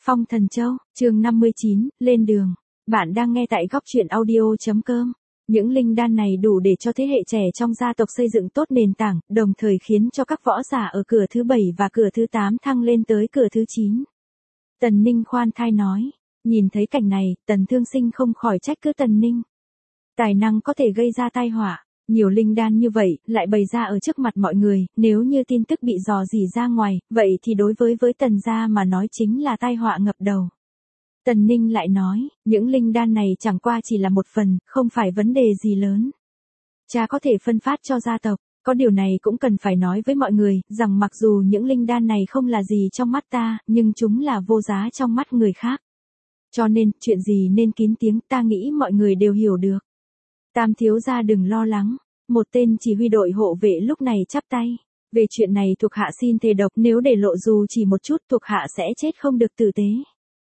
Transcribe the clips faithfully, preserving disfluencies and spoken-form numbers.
Phong Thần Châu, chương năm mươi chín, lên đường. Bạn đang nghe tại góc truyện audio.com. Những linh đan này đủ để cho thế hệ trẻ trong gia tộc xây dựng tốt nền tảng, đồng thời khiến cho các võ giả ở cửa thứ bảy và cửa thứ tám thăng lên tới cửa thứ chín. Tần Ninh khoan thai nói. Nhìn thấy cảnh này, Tần Thương Sinh không khỏi trách cứ Tần Ninh. Tài năng có thể gây ra tai họa. Nhiều linh đan như vậy, lại bày ra ở trước mặt mọi người, nếu như tin tức bị dò dỉ ra ngoài, vậy thì đối với với Tần gia mà nói chính là tai họa ngập đầu. Tần Ninh lại nói, những linh đan này chẳng qua chỉ là một phần, không phải vấn đề gì lớn. Cha có thể phân phát cho gia tộc, có điều này cũng cần phải nói với mọi người, rằng mặc dù những linh đan này không là gì trong mắt ta, nhưng chúng là vô giá trong mắt người khác. Cho nên, chuyện gì nên kín tiếng, ta nghĩ mọi người đều hiểu được. Tam thiếu gia đừng lo lắng, một tên chỉ huy đội hộ vệ lúc này chắp tay. Về chuyện này thuộc hạ xin thề độc, nếu để lộ dù chỉ một chút thuộc hạ sẽ chết không được tử tế.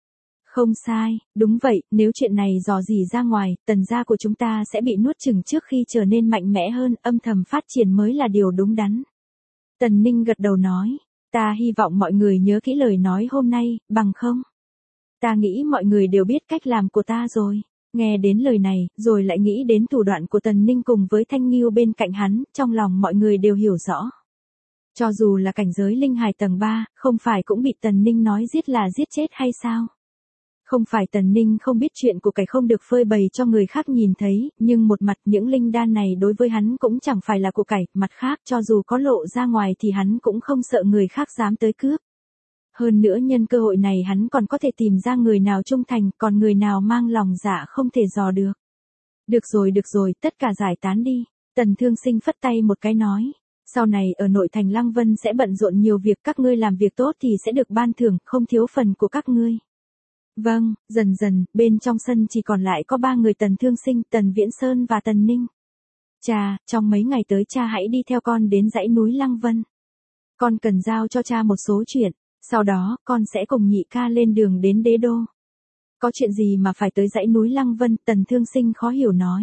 Không sai, đúng vậy, nếu chuyện này dò dỉ ra ngoài, Tần gia của chúng ta sẽ bị nuốt chửng trước khi trở nên mạnh mẽ hơn, âm thầm phát triển mới là điều đúng đắn. Tần Ninh gật đầu nói, ta hy vọng mọi người nhớ kỹ lời nói hôm nay, bằng không. Ta nghĩ mọi người đều biết cách làm của ta rồi. Nghe đến lời này, rồi lại nghĩ đến thủ đoạn của Tần Ninh cùng với Thanh Nghiêu bên cạnh hắn, trong lòng mọi người đều hiểu rõ. Cho dù là cảnh giới linh hài tầng ba, không phải cũng bị Tần Ninh nói giết là giết chết hay sao? Không phải Tần Ninh không biết chuyện của cải không được phơi bày cho người khác nhìn thấy, nhưng một mặt những linh đan này đối với hắn cũng chẳng phải là của cải, mặt khác cho dù có lộ ra ngoài thì hắn cũng không sợ người khác dám tới cướp. Hơn nữa nhân cơ hội này hắn còn có thể tìm ra người nào trung thành, còn người nào mang lòng dạ không thể dò được. Được rồi được rồi, tất cả giải tán đi. Tần Thương Sinh phất tay một cái nói. Sau này ở nội thành Lăng Vân sẽ bận rộn nhiều việc, các ngươi làm việc tốt thì sẽ được ban thưởng, không thiếu phần của các ngươi. Vâng, dần dần, bên trong sân chỉ còn lại có ba người Tần Thương Sinh, Tần Viễn Sơn và Tần Ninh. Cha, trong mấy ngày tới cha hãy đi theo con đến dãy núi Lăng Vân. Con cần giao cho cha một số chuyện. Sau đó, con sẽ cùng nhị ca lên đường đến Đế Đô. Có chuyện gì mà phải tới dãy núi Lăng Vân, Tần Thương Sinh khó hiểu nói.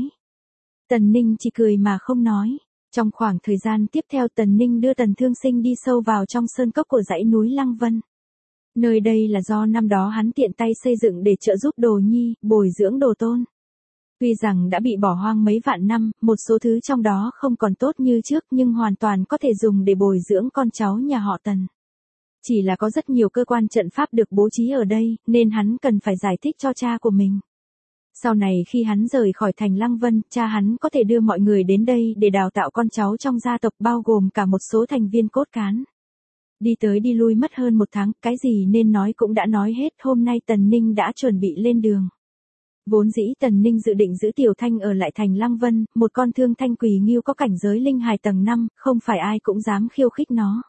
Tần Ninh chỉ cười mà không nói. Trong khoảng thời gian tiếp theo Tần Ninh đưa Tần Thương Sinh đi sâu vào trong sơn cốc của dãy núi Lăng Vân. Nơi đây là do năm đó hắn tiện tay xây dựng để trợ giúp Đồ Nhi, bồi dưỡng Đồ Tôn. Tuy rằng đã bị bỏ hoang mấy vạn năm, một số thứ trong đó không còn tốt như trước nhưng hoàn toàn có thể dùng để bồi dưỡng con cháu nhà họ Tần. Chỉ là có rất nhiều cơ quan trận pháp được bố trí ở đây, nên hắn cần phải giải thích cho cha của mình. Sau này khi hắn rời khỏi thành Lăng Vân, cha hắn có thể đưa mọi người đến đây để đào tạo con cháu trong gia tộc bao gồm cả một số thành viên cốt cán. Đi tới đi lui mất hơn một tháng, cái gì nên nói cũng đã nói hết, hôm nay Tần Ninh đã chuẩn bị lên đường. Vốn dĩ Tần Ninh dự định giữ Tiểu Thanh ở lại thành Lăng Vân, một con thương thanh quỳ nghiêu có cảnh giới linh hài tầng năm, không phải ai cũng dám khiêu khích nó.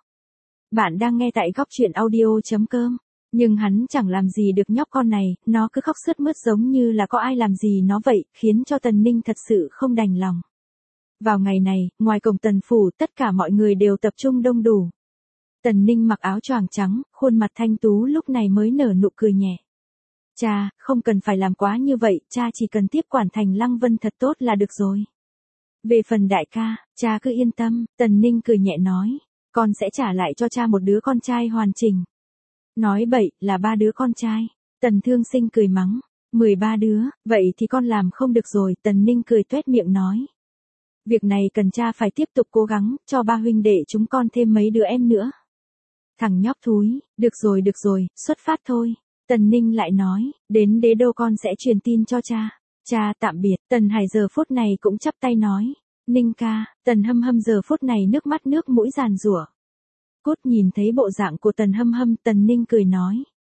Bạn đang nghe tại góc truyện audio.com. Nhưng hắn chẳng làm gì được nhóc con này, nó cứ khóc sướt mướt giống như là có ai làm gì nó vậy, khiến cho Tần Ninh thật sự không đành lòng. Vào ngày này, ngoài cổng Tần phủ, tất cả mọi người đều tập trung đông đủ. Tần Ninh mặc áo choàng trắng, khuôn mặt thanh tú lúc này mới nở nụ cười nhẹ. Cha, không cần phải làm quá như vậy, cha chỉ cần tiếp quản thành Lăng Vân thật tốt là được rồi. Về phần đại ca, cha cứ yên tâm, Tần Ninh cười nhẹ nói. Con sẽ trả lại cho cha một đứa con trai hoàn chỉnh. Nói bậy, là ba đứa con trai. Tần Thương Sinh cười mắng. mười ba đứa, vậy thì con làm không được rồi. Tần Ninh cười tuét miệng nói. Việc này cần cha phải tiếp tục cố gắng, cho ba huynh đệ chúng con thêm mấy đứa em nữa. Thằng nhóc thúi, được rồi được rồi, xuất phát thôi. Tần Ninh lại nói, đến Đế Đô con sẽ truyền tin cho cha. Cha tạm biệt, Tần Hải giờ phút này cũng chắp tay nói. Ninh ca, Tần Hâm Hâm giờ phút này nước mắt nước mũi giàn giụa. Cốt nhìn thấy bộ dạng của Tần Hâm Hâm, Tần Ninh cười nói.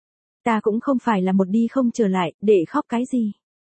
Ta cũng không phải là một đi không trở lại, để khóc cái gì.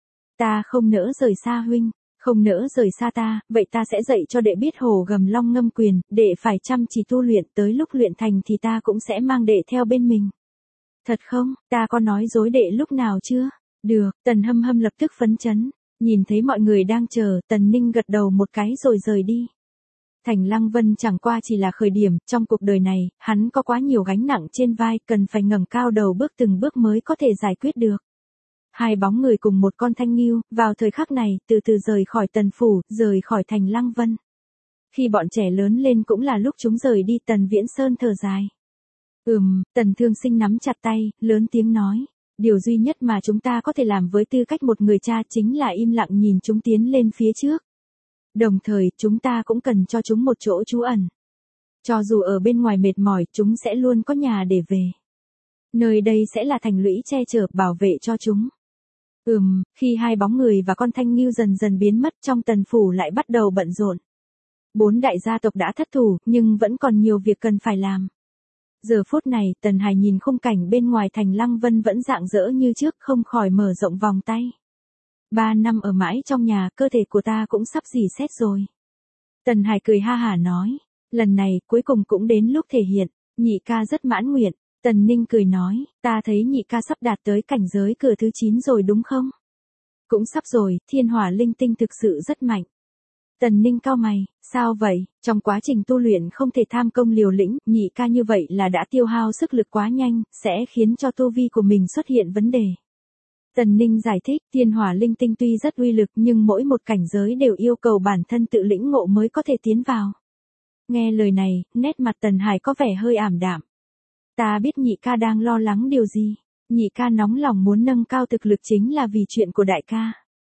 Ta không nỡ rời xa huynh, không nỡ rời xa ta, vậy ta sẽ dạy cho đệ biết hồ gầm long ngâm quyền, đệ phải chăm chỉ tu luyện, tới lúc luyện thành thì ta cũng sẽ mang đệ theo bên mình. Thật không, ta có nói dối đệ lúc nào chưa? Được, Tần Hâm Hâm lập tức phấn chấn. Nhìn thấy mọi người đang chờ, Tần Ninh gật đầu một cái rồi rời đi. Thành Lăng Vân chẳng qua chỉ là khởi điểm, trong cuộc đời này, hắn có quá nhiều gánh nặng trên vai, cần phải ngẩng cao đầu bước từng bước mới có thể giải quyết được. Hai bóng người cùng một con thanh nghiêu, vào thời khắc này, từ từ rời khỏi Tần phủ, rời khỏi thành Lăng Vân. Khi bọn trẻ lớn lên cũng là lúc chúng rời đi, Tần Viễn Sơn thở dài. Ừm, Tần Thương Sinh nắm chặt tay, lớn tiếng nói. Điều duy nhất mà chúng ta có thể làm với tư cách một người cha chính là im lặng nhìn chúng tiến lên phía trước. Đồng thời, chúng ta cũng cần cho chúng một chỗ trú ẩn. Cho dù ở bên ngoài mệt mỏi, chúng sẽ luôn có nhà để về. Nơi đây sẽ là thành lũy che chở, bảo vệ cho chúng. Ừm, khi hai bóng người và con thanh ngưu dần dần biến mất, trong Tần phủ lại bắt đầu bận rộn. Bốn đại gia tộc đã thất thủ, nhưng vẫn còn nhiều việc cần phải làm. Giờ phút này, Tần Hải nhìn khung cảnh bên ngoài thành Lăng Vân vẫn rạng rỡ như trước, không khỏi mở rộng vòng tay. Ba năm ở mãi trong nhà, cơ thể của ta cũng sắp rỉ sét rồi. Tần Hải cười ha hả nói, lần này cuối cùng cũng đến lúc thể hiện, nhị ca rất mãn nguyện. Tần Ninh cười nói, ta thấy nhị ca sắp đạt tới cảnh giới cửa thứ chín rồi đúng không? Cũng sắp rồi, thiên hỏa linh tinh thực sự rất mạnh. Tần Ninh cau mày, sao vậy, trong quá trình tu luyện không thể tham công liều lĩnh, nhị ca như vậy là đã tiêu hao sức lực quá nhanh, sẽ khiến cho tu vi của mình xuất hiện vấn đề. Tần Ninh giải thích, thiên hỏa linh tinh tuy rất uy lực nhưng mỗi một cảnh giới đều yêu cầu bản thân tự lĩnh ngộ mới có thể tiến vào. Nghe lời này, nét mặt Tần Hải có vẻ hơi ảm đạm. Ta biết nhị ca đang lo lắng điều gì, nhị ca nóng lòng muốn nâng cao thực lực chính là vì chuyện của đại ca.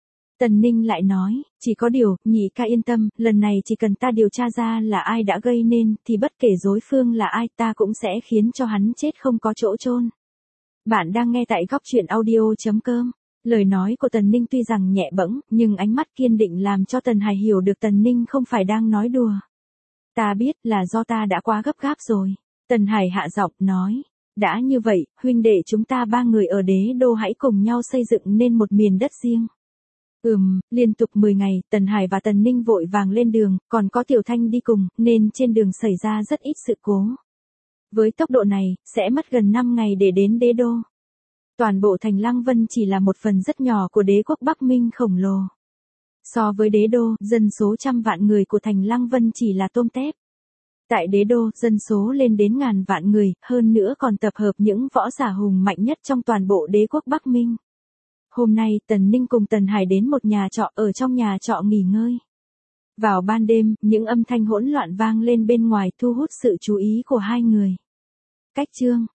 Tần Ninh lại nói, chỉ có điều, nhị ca yên tâm, lần này chỉ cần ta điều tra ra là ai đã gây nên, thì bất kể đối phương là ai ta cũng sẽ khiến cho hắn chết không có chỗ chôn. Bạn đang nghe tại góc truyện audio chấm com. Lời nói của Tần Ninh tuy rằng nhẹ bẫng, nhưng ánh mắt kiên định làm cho Tần Hải hiểu được Tần Ninh không phải đang nói đùa. Ta biết là do ta đã quá gấp gáp rồi. Tần Hải hạ giọng nói, đã như vậy, huynh đệ chúng ta ba người ở đế đô hãy cùng nhau xây dựng nên một miền đất riêng. Ừm, liên tục mười ngày, Tần Hải và Tần Ninh vội vàng lên đường, còn có Tiểu Thanh đi cùng, nên trên đường xảy ra rất ít sự cố. Với tốc độ này, sẽ mất gần năm ngày để đến đế đô. Toàn bộ thành Lăng Vân chỉ là một phần rất nhỏ của đế quốc Bắc Minh khổng lồ. So với đế đô, dân số trăm vạn người của thành Lăng Vân chỉ là tôm tép. Tại đế đô, dân số lên đến ngàn vạn người, hơn nữa còn tập hợp những võ giả hùng mạnh nhất trong toàn bộ đế quốc Bắc Minh. Hôm nay, Tần Ninh cùng Tần Hải đến một nhà trọ, ở trong nhà trọ nghỉ ngơi. Vào ban đêm, những âm thanh hỗn loạn vang lên bên ngoài thu hút sự chú ý của hai người. Cách chương